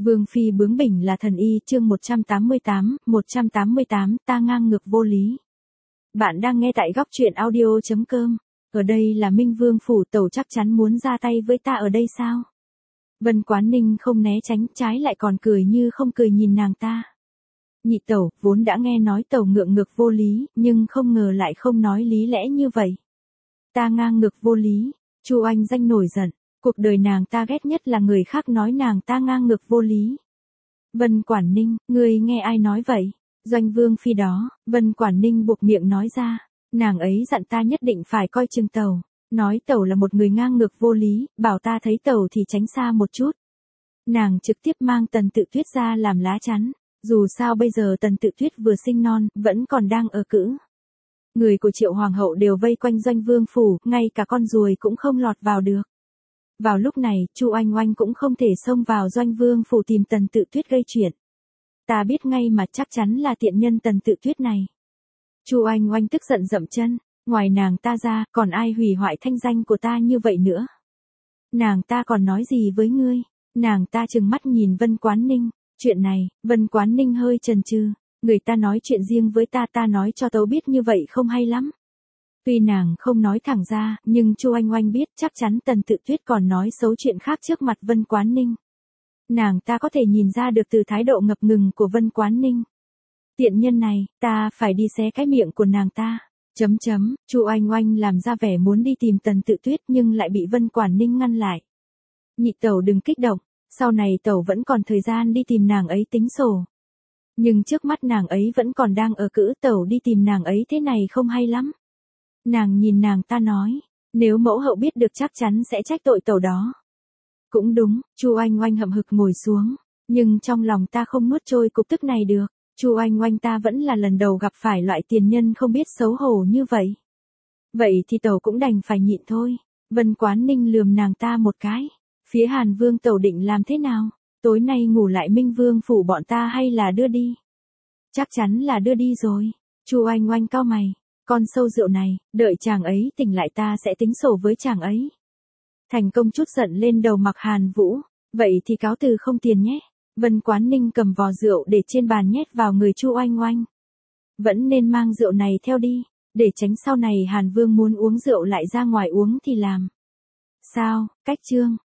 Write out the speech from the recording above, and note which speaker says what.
Speaker 1: Vương phi bướng bỉnh là thần y, chương 188, ta ngang ngược vô lý. Bạn đang nghe tại góc truyện audio.com. Ở đây là Minh Vương phủ, tẩu chắc chắn muốn ra tay với ta ở đây sao? Vân Quán Ninh không né tránh, trái lại còn cười như không cười nhìn nàng ta. Nhị tẩu, vốn đã nghe nói tẩu ngượng ngược vô lý, nhưng không ngờ lại không nói lý lẽ như vậy. Ta ngang ngược vô lý, Chu Anh Danh nổi giận. Cuộc đời nàng ta ghét nhất là người khác nói nàng ta ngang ngược vô lý. Vân Quản Ninh, ngươi nghe ai nói vậy? Doanh Vương phi đó, Vân Quản Ninh buộc miệng nói ra. Nàng ấy dặn ta nhất định phải coi chừng tẩu. Nói tẩu là một người ngang ngược vô lý, bảo ta thấy tẩu thì tránh xa một chút. Nàng trực tiếp mang Tần Tự Tuyết ra làm lá chắn. Dù sao bây giờ Tần Tự Tuyết vừa sinh non, vẫn còn đang ở cữ. Người của Triệu Hoàng hậu đều vây quanh Doanh Vương phủ, ngay cả con ruồi cũng không lọt vào được. Vào lúc này, Chu Oanh Oanh cũng không thể xông vào Doanh Vương phủ tìm Tần Tự Tuyết gây chuyện. Ta biết ngay mà, chắc chắn là tiện nhân Tần Tự Tuyết này. Chu Oanh Oanh tức giận dậm chân, ngoài nàng ta ra, còn ai hủy hoại thanh danh của ta như vậy nữa? Nàng ta còn nói gì với ngươi? Nàng ta trừng mắt nhìn Vân Quán Ninh. Chuyện này, Vân Quán Ninh hơi chần chừ. Người ta nói chuyện riêng với ta nói cho tấu biết như vậy không hay lắm. Tuy nàng không nói thẳng ra, nhưng Chu Oanh Oanh biết chắc chắn Tần Tự Tuyết còn nói xấu chuyện khác trước mặt Vân Quán Ninh. Nàng ta có thể nhìn ra được từ thái độ ngập ngừng của Vân Quán Ninh. Tiện nhân này, ta phải đi xé cái miệng của nàng ta. Chu Oanh Oanh làm ra vẻ muốn đi tìm Tần Tự Tuyết nhưng lại bị Vân Quán Ninh ngăn lại. Nhị tẩu đừng kích động, sau này tẩu vẫn còn thời gian đi tìm nàng ấy tính sổ. Nhưng trước mắt nàng ấy vẫn còn đang ở cữ, tẩu đi tìm nàng ấy thế này không hay lắm. Nàng nhìn nàng ta nói, nếu mẫu hậu biết được chắc chắn sẽ trách tội tẩu đó. Cũng đúng, Chu Oanh Oanh hậm hực ngồi xuống, nhưng trong lòng ta không nuốt trôi cục tức này được. Chu Oanh Oanh ta vẫn là lần đầu gặp phải loại tiền nhân không biết xấu hổ như vậy. Vậy thì tẩu cũng đành phải nhịn thôi. Vân Quán Ninh lườm nàng ta một cái. Phía Hàn Vương tẩu định làm thế nào? Tối nay ngủ lại Minh Vương phủ bọn ta hay là đưa đi? Chắc chắn là đưa đi rồi. Chu Oanh Oanh cau mày. Con sâu rượu này, đợi chàng ấy tỉnh lại ta sẽ tính sổ với chàng ấy. Thành công chút giận lên đầu Mặc Hàn Vũ. Vậy thì cáo từ không tiền nhé. Vân Quán Ninh cầm vò rượu để trên bàn nhét vào người Chu Oanh Oanh. Vẫn nên mang rượu này theo đi, để tránh sau này Hàn Vương muốn uống rượu lại ra ngoài uống thì làm. Sao, cách chương.